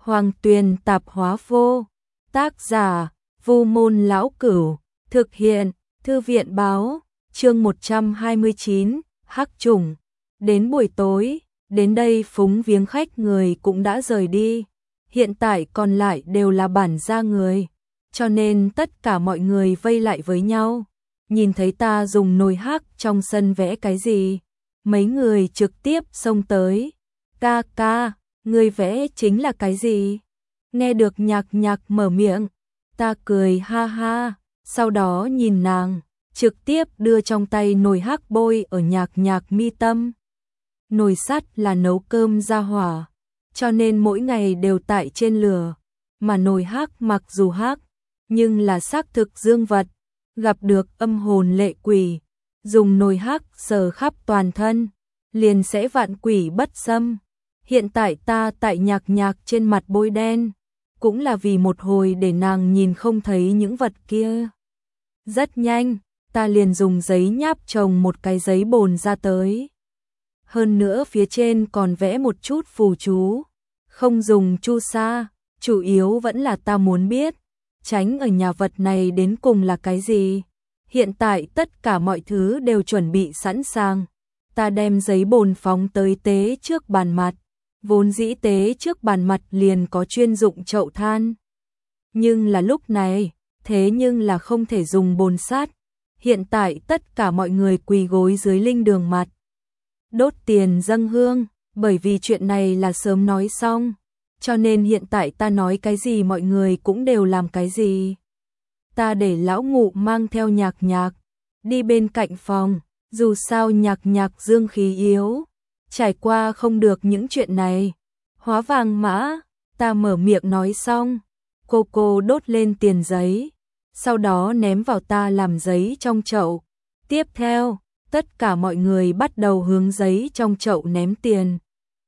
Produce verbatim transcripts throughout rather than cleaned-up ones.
Hoàng Tuyền Tạp Hóa Vô. Tác giả: Vu Môn Lão Cửu. Thực hiện: Thư viện Báo. Chương một trăm hai mươi chín, Hắc Trùng. Đến buổi tối, đến đây phúng viếng khách người cũng đã rời đi. Hiện tại còn lại đều là bản gia người, cho nên tất cả mọi người vây lại với nhau. Nhìn thấy ta dùng nồi hắc trong sân vẽ cái gì, mấy người trực tiếp xông tới. Ca ca, người vẽ chính là cái gì? Nghe được Nhạc Nhạc mở miệng, ta cười ha ha, sau đó nhìn nàng, trực tiếp đưa trong tay nồi hắc bôi ở Nhạc Nhạc mi tâm. Nồi sắt là nấu cơm ra hỏa, cho nên mỗi ngày đều tại trên lửa, mà nồi hắc mặc dù hắc, nhưng là xác thực dương vật, gặp được âm hồn lệ quỷ, dùng nồi hắc sờ khắp toàn thân, liền sẽ vạn quỷ bất xâm. Hiện tại ta tại Nhạc Nhạc trên mặt bôi đen, cũng là vì một hồi để nàng nhìn không thấy những vật kia. Rất nhanh, ta liền dùng giấy nháp trồng một cái giấy bồn ra tới. Hơn nữa phía trên còn vẽ một chút phù chú, không dùng chu sa, chủ yếu vẫn là ta muốn biết, tránh ở nhà vật này đến cùng là cái gì. Hiện tại tất cả mọi thứ đều chuẩn bị sẵn sàng, ta đem giấy bồn phóng tới tế trước bàn mặt. Vốn dĩ tế trước bàn mặt liền có chuyên dụng chậu than, nhưng là lúc này, thế nhưng là không thể dùng bồn sắt. Hiện tại tất cả mọi người quỳ gối dưới linh đường mặt, đốt tiền dâng hương, bởi vì chuyện này là sớm nói xong, cho nên hiện tại ta nói cái gì mọi người cũng đều làm cái gì. Ta để lão ngụ mang theo Nhạc Nhạc, đi bên cạnh phòng, dù sao Nhạc Nhạc dương khí yếu, trải qua không được những chuyện này. Hóa vàng mã, ta mở miệng nói xong, cô cô đốt lên tiền giấy, sau đó ném vào ta làm giấy trong chậu. Tiếp theo, tất cả mọi người bắt đầu hướng giấy trong chậu ném tiền.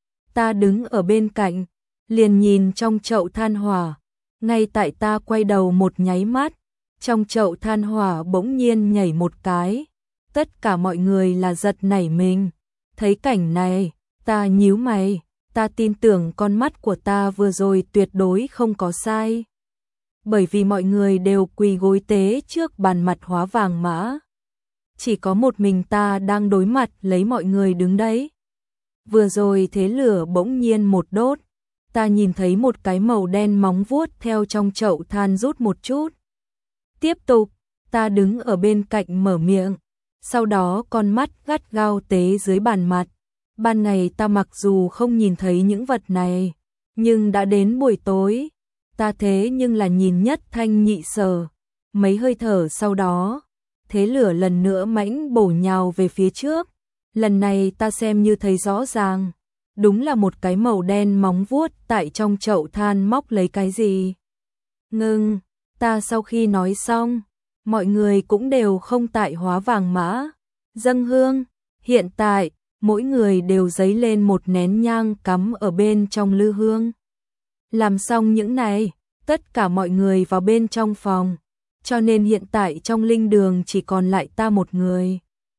Ta đứng ở bên cạnh, liền nhìn trong chậu than hỏa, ngay tại ta quay đầu một nháy mắt, trong chậu than hỏa bỗng nhiên nhảy một cái, tất cả mọi người là giật nảy mình. Thấy cảnh này, ta nhíu mày, ta tin tưởng con mắt của ta vừa rồi tuyệt đối không có sai. Bởi vì mọi người đều quỳ gối tế trước bàn mặt hóa vàng mã. Chỉ có một mình ta đang đối mặt lấy mọi người đứng đấy. Vừa rồi thế lửa bỗng nhiên một đốt, ta nhìn thấy một cái màu đen móng vuốt theo trong chậu than rút một chút. Tiếp tục, ta đứng ở bên cạnh mở miệng, sau đó con mắt gắt gao tế dưới bàn mặt. Ban ngày ta mặc dù không nhìn thấy những vật này, nhưng đã đến buổi tối, ta thế nhưng là nhìn nhất thanh nhị sở. Mấy hơi thở sau đó, thế lửa lần nữa mãnh bổ nhào về phía trước. Lần này ta xem như thấy rõ ràng, đúng là một cái màu đen móng vuốt tại trong chậu than móc lấy cái gì. Ngưng, ta sau khi nói xong, mọi người cũng đều không tại hóa vàng mã, dâng hương. Hiện tại, mỗi người đều giấy lên một nén nhang cắm ở bên trong lư hương. Làm xong những này, tất cả mọi người vào bên trong phòng, cho nên hiện tại trong linh đường chỉ còn lại ta một người.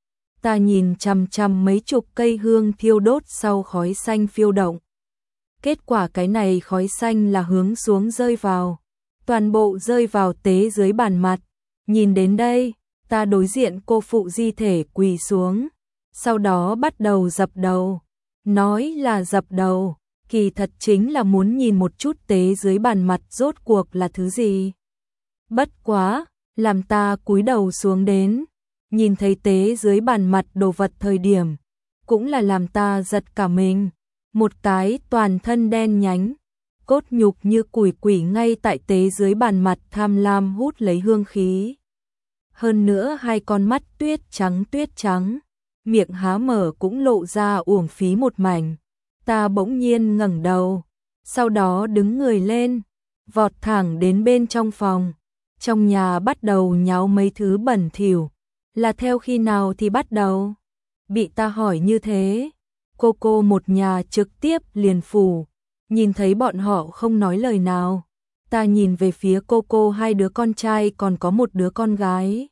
Ta nhìn chằm chằm mấy chục cây hương thiêu đốt sau khói xanh phiêu động. Kết quả cái này khói xanh là hướng xuống rơi vào, toàn bộ rơi vào tế dưới bàn mặt. Nhìn đến đây, ta đối diện cô phụ di thể quỳ xuống, sau đó bắt đầu dập đầu. Nói là dập đầu, kỳ thật chính là muốn nhìn một chút tế dưới bàn mặt rốt cuộc là thứ gì. Bất quá, làm ta cúi đầu xuống đến, nhìn thấy tế dưới bàn mặt đồ vật thời điểm, cũng là làm ta giật cả mình. Một cái toàn thân đen nhánh, cốt nhục như củi quỷ ngay tại tế dưới bàn mặt tham lam hút lấy hương khí. Hơn nữa hai con mắt tuyết trắng tuyết trắng, miệng há mở cũng lộ ra uổng phí một mảnh. Ta bỗng nhiên ngẩng đầu, sau đó đứng người lên, vọt thẳng đến bên trong phòng. Trong nhà bắt đầu nháo mấy thứ bẩn thỉu, là theo khi nào thì bắt đầu? Bị ta hỏi như thế, cô cô một nhà trực tiếp liền phủ, nhìn thấy bọn họ không nói lời nào. Ta nhìn về phía cô cô hai đứa con trai còn có một đứa con gái.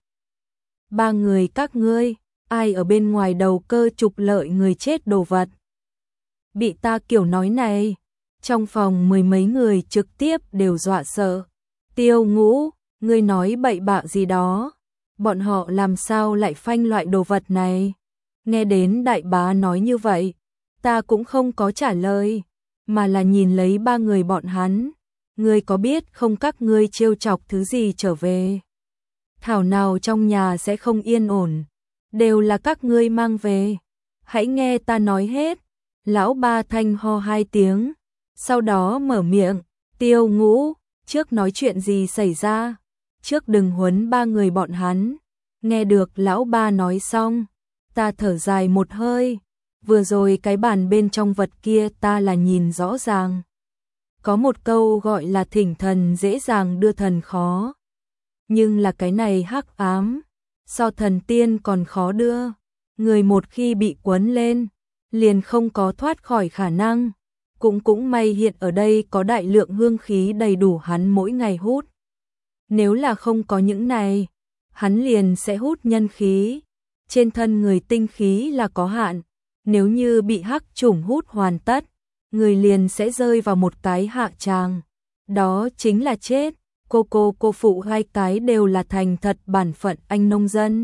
Ba người các ngươi, ai ở bên ngoài đầu cơ trục lợi người chết đồ vật? Bị ta kiểu nói này, Trong phòng mười mấy người trực tiếp đều dọa sợ. Tiêu Ngũ, ngươi nói bậy bạ gì đó? Bọn họ làm sao lại phanh loại đồ vật này? Nghe đến đại bá nói như vậy, ta cũng không có trả lời, mà là nhìn lấy ba người bọn hắn. Ngươi có biết không các ngươi trêu chọc thứ gì trở về? Thảo nào trong nhà sẽ không yên ổn, đều là các ngươi mang về. Hãy nghe ta nói hết. Lão ba thanh ho hai tiếng, sau đó mở miệng, Tiêu Ngũ, trước nói chuyện gì xảy ra? Trước đừng huấn ba người bọn hắn. Nghe được lão ba nói xong, ta thở dài một hơi, vừa rồi cái bàn bên trong vật kia ta là nhìn rõ ràng. Có một câu gọi là thỉnh thần dễ dàng đưa thần khó. Nhưng là cái này hắc ám, so thần tiên còn khó đưa. Người một khi bị quấn lên, liền không có thoát khỏi khả năng. Cũng cũng may hiện ở đây có đại lượng hương khí đầy đủ hắn mỗi ngày hút. Nếu là không có những này, hắn liền sẽ hút nhân khí. Trên thân người tinh khí là có hạn, nếu như bị hắc chủng hút hoàn tất, người liền sẽ rơi vào một cái hạ tràng. Đó chính là chết. Cô cô cô phụ hai cái đều là thành thật bản phận anh nông dân.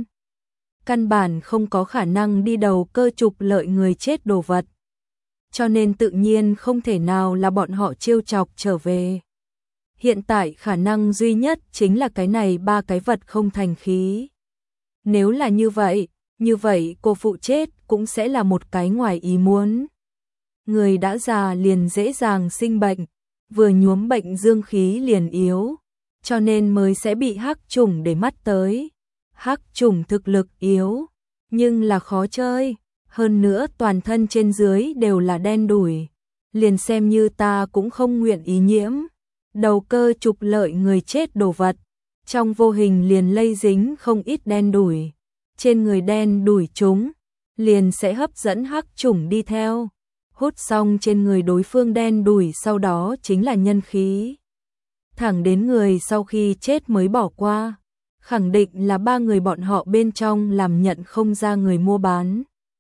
Căn bản không có khả năng đi đầu cơ trục lợi người chết đồ vật. Cho nên tự nhiên không thể nào là bọn họ trêu chọc trở về. Hiện tại khả năng duy nhất chính là cái này ba cái vật không thành khí. Nếu là như vậy, như vậy cô phụ chết cũng sẽ là một cái ngoài ý muốn. Người đã già liền dễ dàng sinh bệnh, vừa nhuốm bệnh dương khí liền yếu, cho nên mới sẽ bị hắc chủng để mắt tới. Hắc chủng thực lực yếu, nhưng là khó chơi, hơn nữa toàn thân trên dưới đều là đen đủi, liền xem như ta cũng không nguyện ý nhiễm. Đầu cơ trục lợi người chết đồ vật, trong vô hình liền lây dính không ít đen đủi. Trên người đen đủi chúng, liền sẽ hấp dẫn hắc chủng đi theo. Hút xong trên người đối phương đen đủi sau đó chính là nhân khí. Thẳng đến người sau khi chết mới bỏ qua. Khẳng định là ba người bọn họ bên trong làm nhận không ra người mua bán.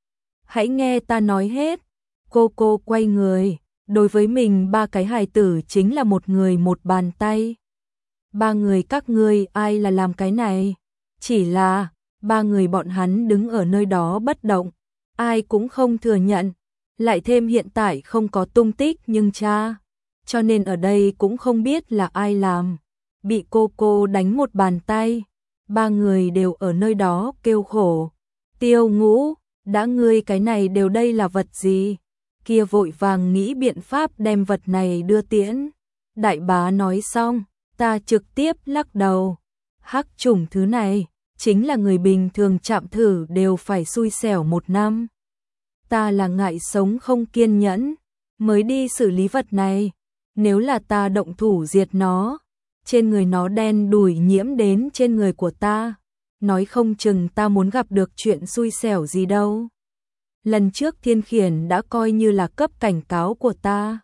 Hãy nghe ta nói hết. Cô cô quay người, đối với mình ba cái hài tử chính là một người một bàn tay. Ba người các ngươi ai là làm cái này? Chỉ là ba người bọn hắn đứng ở nơi đó bất động, ai cũng không thừa nhận. Lại thêm hiện tại không có tung tích nhưng cha, cho nên ở đây cũng không biết là ai làm. Bị cô cô đánh một bàn tay, ba người đều ở nơi đó kêu khổ. Tiêu Ngũ, đã ngươi cái này đều đây là vật gì? Kia vội vàng nghĩ biện pháp đem vật này đưa tiễn. Đại bá nói xong, ta trực tiếp lắc đầu. Hắc chủng thứ này, chính là người bình thường chạm thử đều phải xui xẻo một năm. Ta là ngại sống không kiên nhẫn, mới đi xử lý vật này. Nếu là ta động thủ diệt nó, trên người nó đen đủi nhiễm đến trên người của ta, nói không chừng ta muốn gặp được chuyện xui xẻo gì đâu. Lần trước Thiên Khiển đã coi như là cấp cảnh cáo của ta.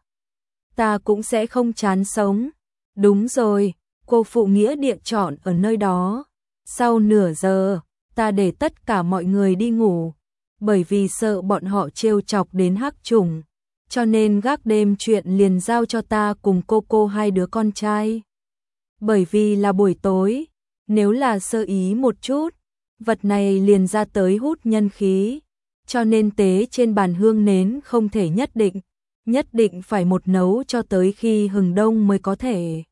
Ta cũng sẽ không chán sống. Đúng rồi, cô phụ nghĩa địa chọn ở nơi đó. Sau nửa giờ, ta để tất cả mọi người đi ngủ. Bởi vì sợ bọn họ trêu chọc đến hắc trùng, cho nên gác đêm chuyện liền giao cho ta cùng cô cô hai đứa con trai. Bởi vì là buổi tối, nếu là sơ ý một chút, vật này liền ra tới hút nhân khí, cho nên tế trên bàn hương nến không thể nhất định, nhất định phải một nấu cho tới khi hừng đông mới có thể.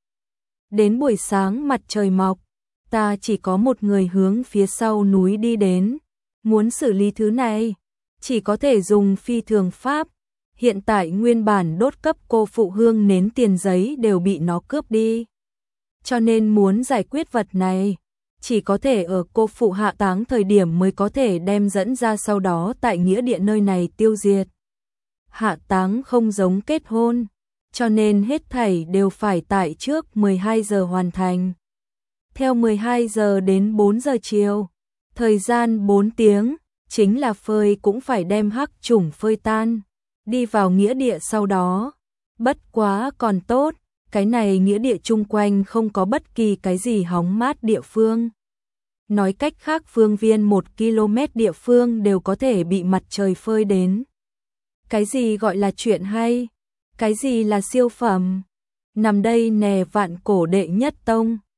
Đến buổi sáng mặt trời mọc, ta chỉ có một người hướng phía sau núi đi đến. Muốn xử lý thứ này, chỉ có thể dùng phi thường pháp. Hiện tại nguyên bản đốt cấp cô phụ hương nến tiền giấy đều bị nó cướp đi. Cho nên muốn giải quyết vật này, chỉ có thể ở cô phụ hạ táng thời điểm mới có thể đem dẫn ra, sau đó tại nghĩa địa nơi này tiêu diệt. Hạ táng không giống kết hôn, cho nên hết thảy đều phải tại trước mười hai giờ hoàn thành. Theo mười hai giờ đến bốn giờ chiều, thời gian bốn tiếng, chính là phơi cũng phải đem hắc chủng phơi tan, đi vào nghĩa địa sau đó. Bất quá còn tốt, cái này nghĩa địa chung quanh không có bất kỳ cái gì hóng mát địa phương. Nói cách khác phương viên một ki lô mét địa phương đều có thể bị mặt trời phơi đến. Cái gì gọi là chuyện hay? Cái gì là siêu phẩm? Nằm đây nè vạn cổ đệ nhất tông.